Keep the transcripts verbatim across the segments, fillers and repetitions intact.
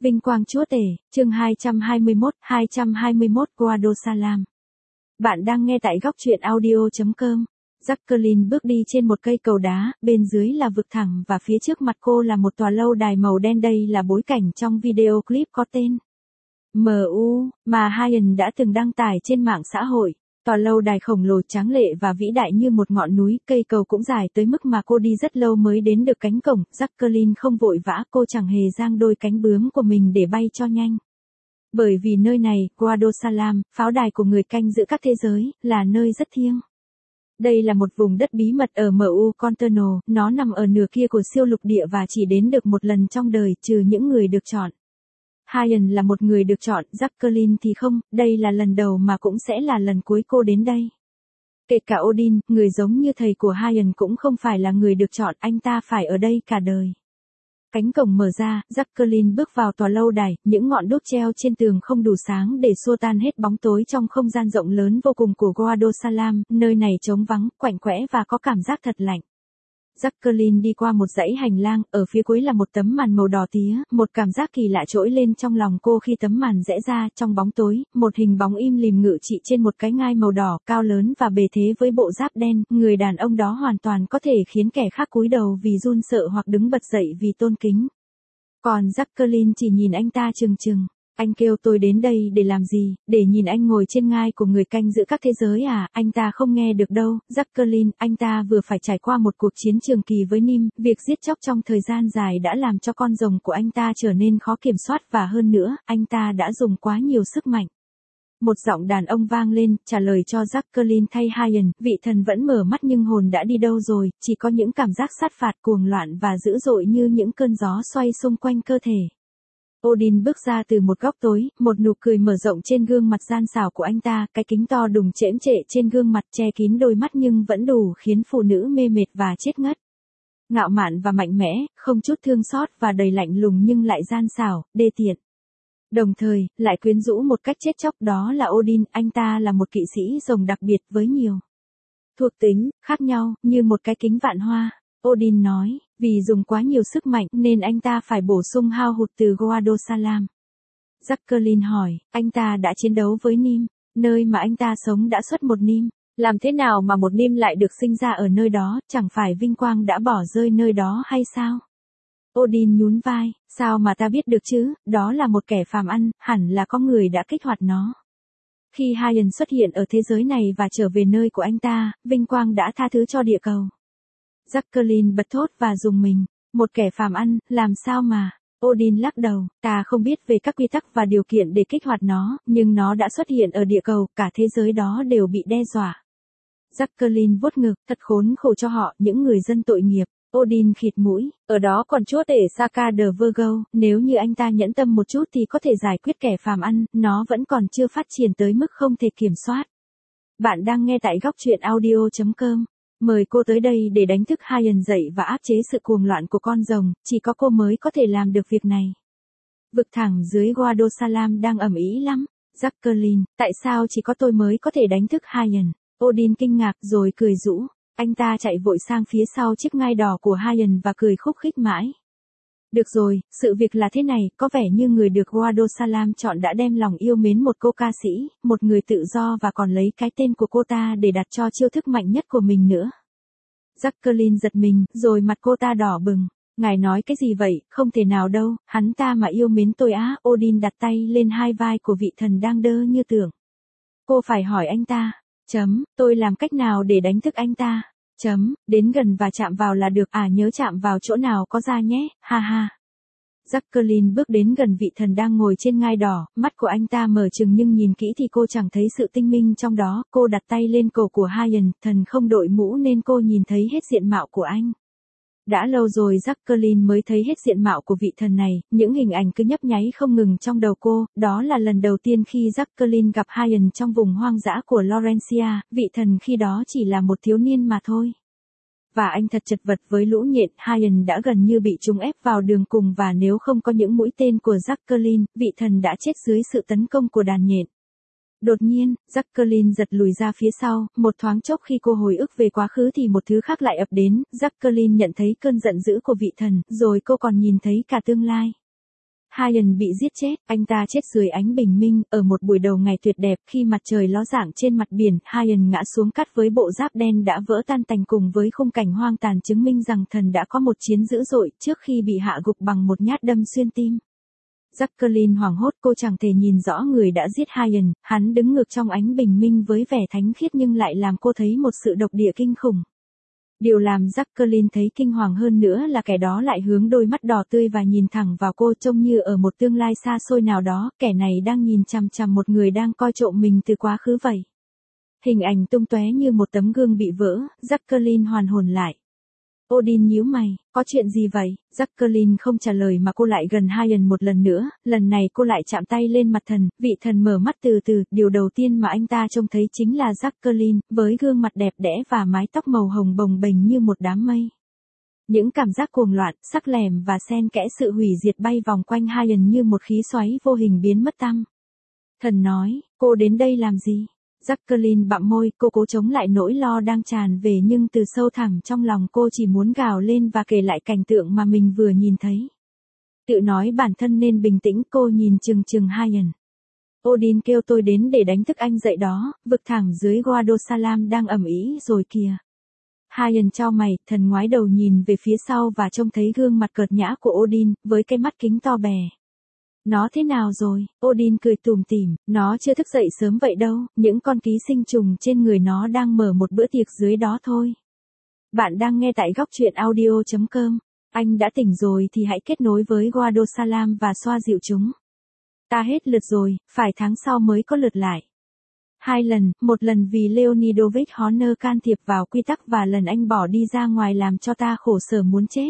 Vinh quang Chúa Tể, chương hai trăm hai mươi mốt, hai trăm hai mươi mốt Guado Salam. Bạn đang nghe tại góc truyện audio chấm com. Jacqueline bước đi trên một cây cầu đá, bên dưới là vực thẳm và phía trước mặt cô là một tòa lâu đài màu đen. Đây là bối cảnh trong video clip có tên em u mà Hyen đã từng đăng tải trên mạng xã hội. Tòa lâu đài khổng lồ tráng lệ và vĩ đại như một ngọn núi, cây cầu cũng dài tới mức mà cô đi rất lâu mới đến được cánh cổng. Jacqueline không vội vã, cô chẳng hề giang đôi cánh bướm của mình để bay cho nhanh. Bởi vì nơi này, Guado Salam, pháo đài của người canh giữ các thế giới, là nơi rất thiêng. Đây là một vùng đất bí mật ở em u Contorno, nó nằm ở nửa kia của siêu lục địa và chỉ đến được một lần trong đời, trừ những người được chọn. Hyen là một người được chọn, Jacqueline thì không, đây là lần đầu mà cũng sẽ là lần cuối cô đến đây. Kể cả Odin, người giống như thầy của Hyen cũng không phải là người được chọn, anh ta phải ở đây cả đời. Cánh cổng mở ra, Jacqueline bước vào tòa lâu đài, những ngọn đuốc treo trên tường không đủ sáng để xua tan hết bóng tối trong không gian rộng lớn vô cùng của Guado Salam, nơi này trống vắng, quạnh quẽ và có cảm giác thật lạnh. Jacqueline đi qua một dãy hành lang, ở phía cuối là một tấm màn màu đỏ tía, một cảm giác kỳ lạ trỗi lên trong lòng cô khi tấm màn rẽ ra, trong bóng tối, một hình bóng im lìm ngự trị trên một cái ngai màu đỏ, cao lớn và bề thế với bộ giáp đen, người đàn ông đó hoàn toàn có thể khiến kẻ khác cúi đầu vì run sợ hoặc đứng bật dậy vì tôn kính. Còn Jacqueline chỉ nhìn anh ta chừng chừng. Anh kêu tôi đến đây để làm gì, để nhìn anh ngồi trên ngai của người canh giữ các thế giới à, anh ta không nghe được đâu. Jacqueline, anh ta vừa phải trải qua một cuộc chiến trường kỳ với Nim, việc giết chóc trong thời gian dài đã làm cho con rồng của anh ta trở nên khó kiểm soát và hơn nữa, anh ta đã dùng quá nhiều sức mạnh. Một giọng đàn ông vang lên, trả lời cho Jacqueline thay Hyen, vị thần vẫn mở mắt nhưng hồn đã đi đâu rồi, chỉ có những cảm giác sát phạt cuồng loạn và dữ dội như những cơn gió xoay xung quanh cơ thể. Odin bước ra từ một góc tối, một nụ cười mở rộng trên gương mặt gian xảo của anh ta, cái kính to đùng chễm trệ trên gương mặt che kín đôi mắt nhưng vẫn đủ khiến phụ nữ mê mệt và chết ngất. Ngạo mạn và mạnh mẽ, không chút thương xót và đầy lạnh lùng nhưng lại gian xảo, đê tiện. Đồng thời, lại quyến rũ một cách chết chóc, đó là Odin, anh ta là một kỵ sĩ rồng đặc biệt với nhiều thuộc tính khác nhau, như một cái kính vạn hoa. Odin nói, vì dùng quá nhiều sức mạnh nên anh ta phải bổ sung hao hụt từ Guado Salam. Jacqueline hỏi, anh ta đã chiến đấu với Nim, nơi mà anh ta sống đã xuất một Nim. Làm thế nào mà một Nim lại được sinh ra ở nơi đó, chẳng phải vinh quang đã bỏ rơi nơi đó hay sao? Odin nhún vai, sao mà ta biết được chứ, đó là một kẻ phàm ăn, hẳn là có người đã kích hoạt nó. Khi Hyen xuất hiện ở thế giới này và trở về nơi của anh ta, vinh quang đã tha thứ cho địa cầu. Jacqueline bật thốt và rùng mình, một kẻ phàm ăn, làm sao mà? Odin lắc đầu, ta không biết về các quy tắc và điều kiện để kích hoạt nó, nhưng nó đã xuất hiện ở địa cầu, cả thế giới đó đều bị đe dọa. Jacqueline vuốt ngực, thật khốn khổ cho họ, những người dân tội nghiệp. Odin khịt mũi, ở đó còn chúa tể Saka the Virgo, nếu như anh ta nhẫn tâm một chút thì có thể giải quyết kẻ phàm ăn, nó vẫn còn chưa phát triển tới mức không thể kiểm soát. Bạn đang nghe tại góc truyện audio chấm com. Mời cô tới đây để đánh thức Hyen dậy và áp chế sự cuồng loạn của con rồng, chỉ có cô mới có thể làm được việc này. Vực thẳm dưới Guado Salam đang ầm ĩ lắm. Jacqueline, tại sao chỉ có tôi mới có thể đánh thức Hyen? Odin kinh ngạc rồi cười rũ. Anh ta chạy vội sang phía sau chiếc ngai đỏ của Hyen và cười khúc khích mãi. Được rồi, sự việc là thế này, có vẻ như người được Guado Salam chọn đã đem lòng yêu mến một cô ca sĩ, một người tự do và còn lấy cái tên của cô ta để đặt cho chiêu thức mạnh nhất của mình nữa. Jacqueline giật mình, rồi mặt cô ta đỏ bừng. Ngài nói cái gì vậy, không thể nào đâu, hắn ta mà yêu mến tôi á. Odin đặt tay lên hai vai của vị thần đang đơ như tưởng. Cô phải hỏi anh ta. Chấm, tôi làm cách nào để đánh thức anh ta? Chấm, đến gần và chạm vào là được, à nhớ chạm vào chỗ nào có da nhé, ha ha. Jacqueline bước đến gần vị thần đang ngồi trên ngai đỏ, mắt của anh ta mở trừng nhưng nhìn kỹ thì cô chẳng thấy sự tinh minh trong đó, cô đặt tay lên cổ của Hyen, thần không đội mũ nên cô nhìn thấy hết diện mạo của anh. Đã lâu rồi Jacqueline mới thấy hết diện mạo của vị thần này, những hình ảnh cứ nhấp nháy không ngừng trong đầu cô, đó là lần đầu tiên khi Jacqueline gặp Hyen trong vùng hoang dã của Laurentia, vị thần khi đó chỉ là một thiếu niên mà thôi. Và anh thật chật vật với lũ nhện, Hyen đã gần như bị chúng ép vào đường cùng và nếu không có những mũi tên của Jacqueline, vị thần đã chết dưới sự tấn công của đàn nhện. Đột nhiên, Jacqueline giật lùi ra phía sau, một thoáng chốc khi cô hồi ức về quá khứ thì một thứ khác lại ập đến, Jacqueline nhận thấy cơn giận dữ của vị thần, rồi cô còn nhìn thấy cả tương lai. Hyen bị giết chết, anh ta chết dưới ánh bình minh, ở một buổi đầu ngày tuyệt đẹp khi mặt trời ló dạng trên mặt biển, Hyen ngã xuống cát với bộ giáp đen đã vỡ tan tành cùng với khung cảnh hoang tàn chứng minh rằng thần đã có một chiến dữ dội trước khi bị hạ gục bằng một nhát đâm xuyên tim. Jacqueline hoảng hốt, cô chẳng thể nhìn rõ người đã giết Hyen, hắn đứng ngược trong ánh bình minh với vẻ thánh khiết nhưng lại làm cô thấy một sự độc địa kinh khủng. Điều làm Jacqueline thấy kinh hoàng hơn nữa là kẻ đó lại hướng đôi mắt đỏ tươi và nhìn thẳng vào cô trông như ở một tương lai xa xôi nào đó, kẻ này đang nhìn chằm chằm một người đang coi trộm mình từ quá khứ vậy. Hình ảnh tung tóe như một tấm gương bị vỡ, Jacqueline hoàn hồn lại. Odin nhíu mày, có chuyện gì vậy? Jacqueline không trả lời mà cô lại gần Hyen một lần nữa, lần này cô lại chạm tay lên mặt thần, vị thần mở mắt từ từ, điều đầu tiên mà anh ta trông thấy chính là Jacqueline, với gương mặt đẹp đẽ và mái tóc màu hồng bồng bềnh như một đám mây. Những cảm giác cuồng loạn, sắc lẻm và xen kẽ sự hủy diệt bay vòng quanh Hyen như một khí xoáy vô hình biến mất tăm. Thần nói, cô đến đây làm gì? Jacqueline bặm môi, cô cố chống lại nỗi lo đang tràn về nhưng từ sâu thẳm trong lòng cô chỉ muốn gào lên và kể lại cảnh tượng mà mình vừa nhìn thấy. Tự nói bản thân nên bình tĩnh, cô nhìn chừng chừng Hyen. Odin kêu tôi đến để đánh thức anh dậy đó, vực thẳm dưới Guadosalam đang ầm ĩ rồi kìa. Hyen chau mày, thần ngoái đầu nhìn về phía sau và trông thấy gương mặt cợt nhã của Odin, với cái mắt kính to bè. Nó thế nào rồi? Odin cười tủm tỉm, nó chưa thức dậy sớm vậy đâu, những con ký sinh trùng trên người nó đang mở một bữa tiệc dưới đó thôi. Bạn đang nghe tại góc truyện audio chấm com. Anh đã tỉnh rồi thì hãy kết nối với Guadosalam và xoa dịu chúng. Ta hết lượt rồi, phải tháng sau mới có lượt lại. Hai lần, một lần vì Leonidovich Horner can thiệp vào quy tắc và lần anh bỏ đi ra ngoài làm cho ta khổ sở muốn chết.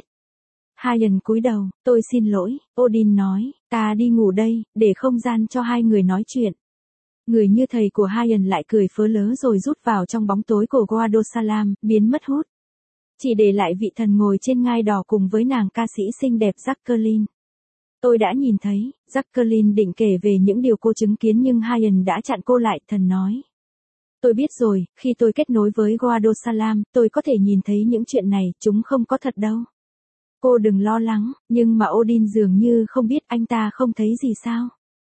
Hyen cúi đầu, tôi xin lỗi, Odin nói, ta đi ngủ đây, để không gian cho hai người nói chuyện. Người như thầy của Hyen lại cười phớ lớ rồi rút vào trong bóng tối của Guadosalam, biến mất hút. Chỉ để lại vị thần ngồi trên ngai đỏ cùng với nàng ca sĩ xinh đẹp Jacqueline. Tôi đã nhìn thấy, Jacqueline định kể về những điều cô chứng kiến nhưng Hyen đã chặn cô lại, thần nói. Tôi biết rồi, khi tôi kết nối với Guadosalam, tôi có thể nhìn thấy những chuyện này, chúng không có thật đâu. Cô đừng lo lắng, nhưng mà Odin dường như không biết, anh ta không thấy gì sao?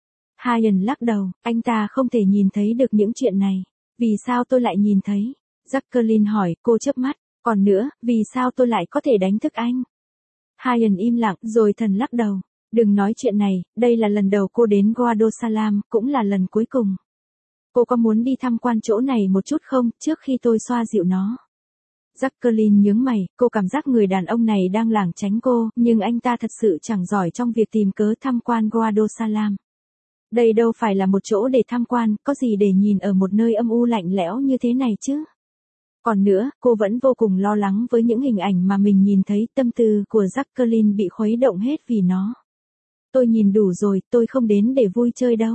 Hyen lắc đầu, anh ta không thể nhìn thấy được những chuyện này. Vì sao tôi lại nhìn thấy? Jacqueline hỏi, cô chớp mắt. Còn nữa, vì sao tôi lại có thể đánh thức anh? Hyen im lặng, rồi thần lắc đầu. Đừng nói chuyện này, đây là lần đầu cô đến Guadosalam, cũng là lần cuối cùng. Cô có muốn đi tham quan chỗ này một chút không, trước khi tôi xoa dịu nó? Jacqueline nhướng mày, cô cảm giác người đàn ông này đang lảng tránh cô, nhưng anh ta thật sự chẳng giỏi trong việc tìm cớ tham quan Guadosalam. Đây đâu phải là một chỗ để tham quan, có gì để nhìn ở một nơi âm u lạnh lẽo như thế này chứ? Còn nữa, cô vẫn vô cùng lo lắng với những hình ảnh mà mình nhìn thấy, tâm tư của Jacqueline bị khuấy động hết vì nó. Tôi nhìn đủ rồi, tôi không đến để vui chơi đâu.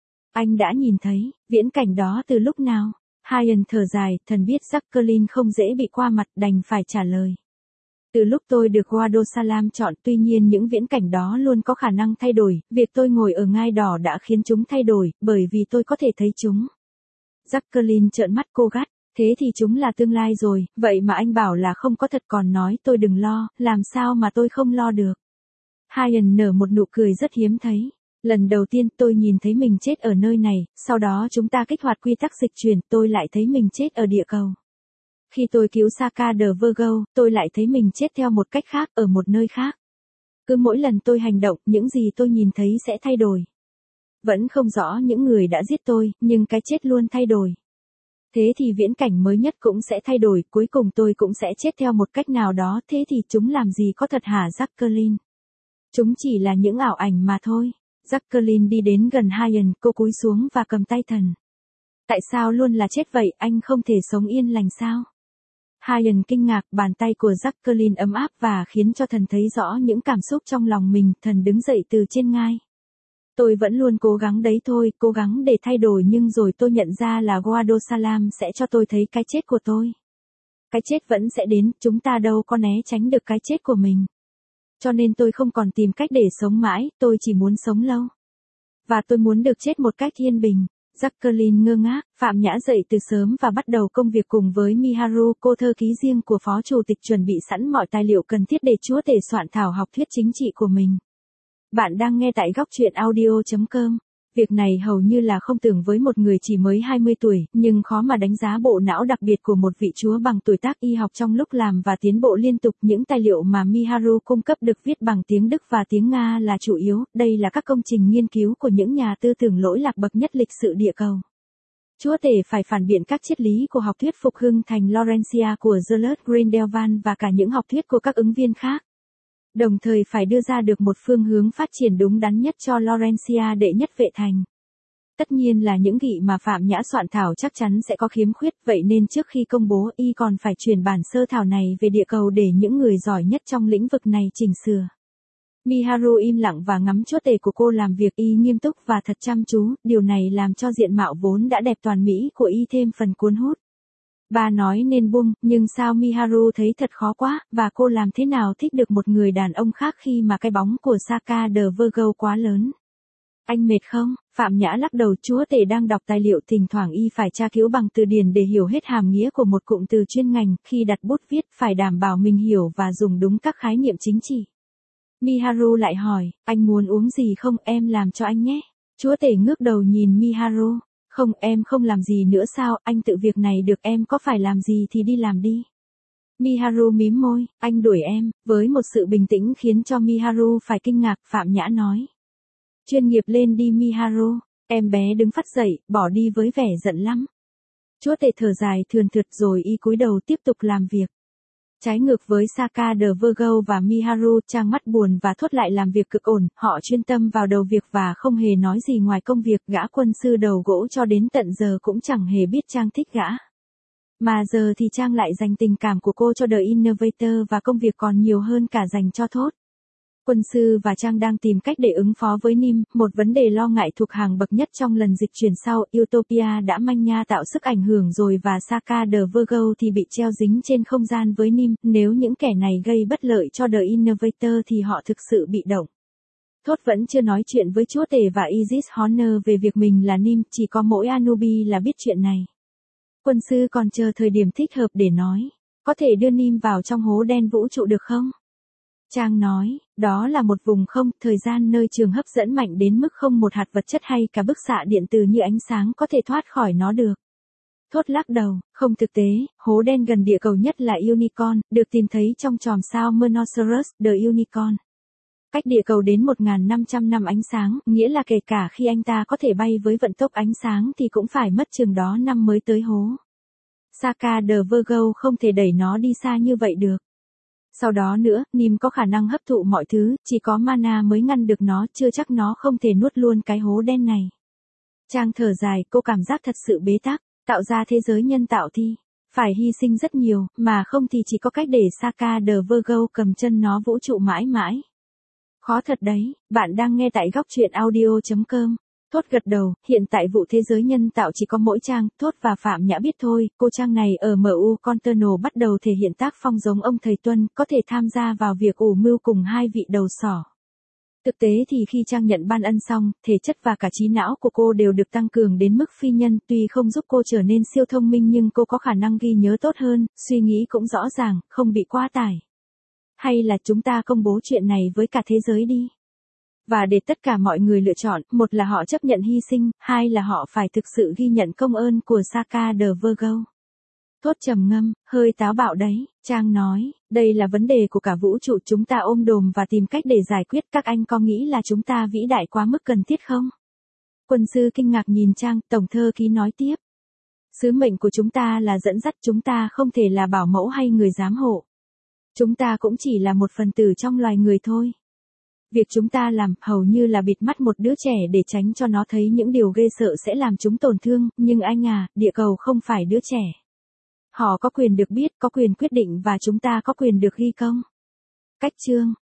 Anh đã nhìn thấy, viễn cảnh đó từ lúc nào? Hyen thở dài, thần biết Jacqueline không dễ bị qua mặt, đành phải trả lời. Từ lúc tôi được Guadosalam chọn, tuy nhiên những viễn cảnh đó luôn có khả năng thay đổi, việc tôi ngồi ở ngai đỏ đã khiến chúng thay đổi, bởi vì tôi có thể thấy chúng. Jacqueline trợn mắt cô gắt, thế thì chúng là tương lai rồi, vậy mà anh bảo là không có thật còn nói tôi đừng lo, làm sao mà tôi không lo được. Hyen nở một nụ cười rất hiếm thấy. Lần đầu tiên tôi nhìn thấy mình chết ở nơi này, sau đó chúng ta kích hoạt quy tắc dịch chuyển, tôi lại thấy mình chết ở địa cầu. Khi tôi cứu Saka the Virgo, tôi lại thấy mình chết theo một cách khác, ở một nơi khác. Cứ mỗi lần tôi hành động, những gì tôi nhìn thấy sẽ thay đổi. Vẫn không rõ những người đã giết tôi, nhưng cái chết luôn thay đổi. Thế thì viễn cảnh mới nhất cũng sẽ thay đổi, cuối cùng tôi cũng sẽ chết theo một cách nào đó, thế thì chúng làm gì có thật hả Jacqueline? Chúng chỉ là những ảo ảnh mà thôi. Jacqueline đi đến gần Hyen, cô cúi xuống và cầm tay thần. Tại sao luôn là chết vậy, anh không thể sống yên lành sao? Hyen kinh ngạc, bàn tay của Jacqueline ấm áp và khiến cho thần thấy rõ những cảm xúc trong lòng mình, thần đứng dậy từ trên ngai. Tôi vẫn luôn cố gắng đấy thôi, cố gắng để thay đổi nhưng rồi tôi nhận ra là Guadosalam sẽ cho tôi thấy cái chết của tôi. Cái chết vẫn sẽ đến, chúng ta đâu có né tránh được cái chết của mình. Cho nên tôi không còn tìm cách để sống mãi, tôi chỉ muốn sống lâu. Và tôi muốn được chết một cách yên bình. Jacqueline ngơ ngác, Phạm Nhã dậy từ sớm và bắt đầu công việc cùng với Miharu, cô thơ ký riêng của phó chủ tịch, chuẩn bị sẵn mọi tài liệu cần thiết để chúa tể soạn thảo học thuyết chính trị của mình. Bạn đang nghe tại góc truyện audio chấm com. Việc này hầu như là không tưởng với một người chỉ mới hai mươi tuổi, nhưng khó mà đánh giá bộ não đặc biệt của một vị chúa bằng tuổi tác y học trong lúc làm và tiến bộ liên tục. Những tài liệu mà Miharu cung cấp được viết bằng tiếng Đức và tiếng Nga là chủ yếu, đây là các công trình nghiên cứu của những nhà tư tưởng lỗi lạc bậc nhất lịch sử địa cầu. Chúa tể phải phản biện các triết lý của học thuyết phục hưng thành Laurentia của Gellert Grindelwald và cả những học thuyết của các ứng viên khác. Đồng thời phải đưa ra được một phương hướng phát triển đúng đắn nhất cho Laurentia đệ nhất vệ thành. Tất nhiên là những nghị mà Phạm Nhã soạn thảo chắc chắn sẽ có khiếm khuyết, vậy nên trước khi công bố y còn phải chuyển bản sơ thảo này về địa cầu để những người giỏi nhất trong lĩnh vực này chỉnh sửa. Miharu im lặng và ngắm chúa tể của cô làm việc y nghiêm túc và thật chăm chú, điều này làm cho diện mạo vốn đã đẹp toàn mỹ của y thêm phần cuốn hút. Bà nói nên buông, nhưng sao Miharu thấy thật khó quá, và cô làm thế nào thích được một người đàn ông khác khi mà cái bóng của Saka the Virgo quá lớn. Anh mệt không? Phạm Nhã lắc đầu, chúa tể đang đọc tài liệu, thỉnh thoảng y phải tra cứu bằng từ điển để hiểu hết hàm nghĩa của một cụm từ chuyên ngành, khi đặt bút viết phải đảm bảo mình hiểu và dùng đúng các khái niệm chính trị. Miharu lại hỏi, anh muốn uống gì không, em làm cho anh nhé. Chúa tể ngước đầu nhìn Miharu. Không, em không làm gì nữa sao, anh tự việc này được, em có phải làm gì thì đi làm đi. Miharu mím môi, anh đuổi em, với một sự bình tĩnh khiến cho Miharu phải kinh ngạc. Phạm Nhã nói. Chuyên nghiệp lên đi Miharu. Em bé đứng phắt dậy, bỏ đi với vẻ giận lắm. Chúa tể thở dài thườn thượt rồi y cúi đầu tiếp tục làm việc. Trái ngược với Saka the Virgo và Miharu, Trang mắt buồn và thốt lại làm việc cực ổn, họ chuyên tâm vào đầu việc và không hề nói gì ngoài công việc. Gã quân sư đầu gỗ cho đến tận giờ cũng chẳng hề biết Trang thích gã. Mà giờ thì Trang lại dành tình cảm của cô cho The Innovator và công việc còn nhiều hơn cả dành cho Thốt. Quân sư và Trang đang tìm cách để ứng phó với Nim, một vấn đề lo ngại thuộc hàng bậc nhất trong lần dịch chuyển sau. Utopia đã manh nha tạo sức ảnh hưởng rồi và Saka the Virgo thì bị treo dính trên không gian với Nim, nếu những kẻ này gây bất lợi cho The Innovator thì họ thực sự bị động. Thốt vẫn chưa nói chuyện với chúa tể và Isis Honor về việc mình là Nim, chỉ có mỗi Anubi là biết chuyện này. Quân sư còn chờ thời điểm thích hợp để nói, có thể đưa Nim vào trong hố đen vũ trụ được không? Trang nói, đó là một vùng không, thời gian nơi trường hấp dẫn mạnh đến mức không một hạt vật chất hay cả bức xạ điện từ như ánh sáng có thể thoát khỏi nó được. Thốt lắc đầu, không thực tế, hố đen gần địa cầu nhất là Unicorn, được tìm thấy trong chòm sao Monoceros, The Unicorn. Cách địa cầu đến một nghìn năm trăm năm ánh sáng, nghĩa là kể cả khi anh ta có thể bay với vận tốc ánh sáng thì cũng phải mất chừng đó năm mới tới hố. Saka the Virgo không thể đẩy nó đi xa như vậy được. Sau đó nữa, Nim có khả năng hấp thụ mọi thứ, chỉ có mana mới ngăn được nó, chưa chắc nó không thể nuốt luôn cái hố đen này. Trang thở dài, cô cảm giác thật sự bế tắc, tạo ra thế giới nhân tạo thì phải hy sinh rất nhiều, mà không thì chỉ có cách để Saka the Virgo cầm chân nó vũ trụ mãi mãi. Khó thật đấy, bạn đang nghe tại góc truyện audio chấm com. Thốt gật đầu, hiện tại vụ thế giới nhân tạo chỉ có mỗi Trang, Thốt và Phạm Nhã biết thôi. Cô Trang này ở em u Conterno bắt đầu thể hiện tác phong giống ông thầy Tuân, có thể tham gia vào việc ủ mưu cùng hai vị đầu sỏ. Thực tế thì khi Trang nhận ban ân xong, thể chất và cả trí não của cô đều được tăng cường đến mức phi nhân, tuy không giúp cô trở nên siêu thông minh nhưng cô có khả năng ghi nhớ tốt hơn, suy nghĩ cũng rõ ràng, không bị quá tải. Hay là chúng ta công bố chuyện này với cả thế giới đi. Và để tất cả mọi người lựa chọn, một là họ chấp nhận hy sinh, hai là họ phải thực sự ghi nhận công ơn của Saka the Virgo. Thốt trầm ngâm, hơi táo bạo đấy, Trang nói, đây là vấn đề của cả vũ trụ, chúng ta ôm đồm và tìm cách để giải quyết, các anh có nghĩ là chúng ta vĩ đại quá mức cần thiết không? Quân sư kinh ngạc nhìn Trang, tổng thư ký nói tiếp. Sứ mệnh của chúng ta là dẫn dắt, chúng ta không thể là bảo mẫu hay người giám hộ. Chúng ta cũng chỉ là một phần tử trong loài người thôi. Việc chúng ta làm hầu như là bịt mắt một đứa trẻ để tránh cho nó thấy những điều ghê sợ sẽ làm chúng tổn thương, nhưng anh à, địa cầu không phải đứa trẻ. Họ có quyền được biết, có quyền quyết định và chúng ta có quyền được ghi công. Cách chương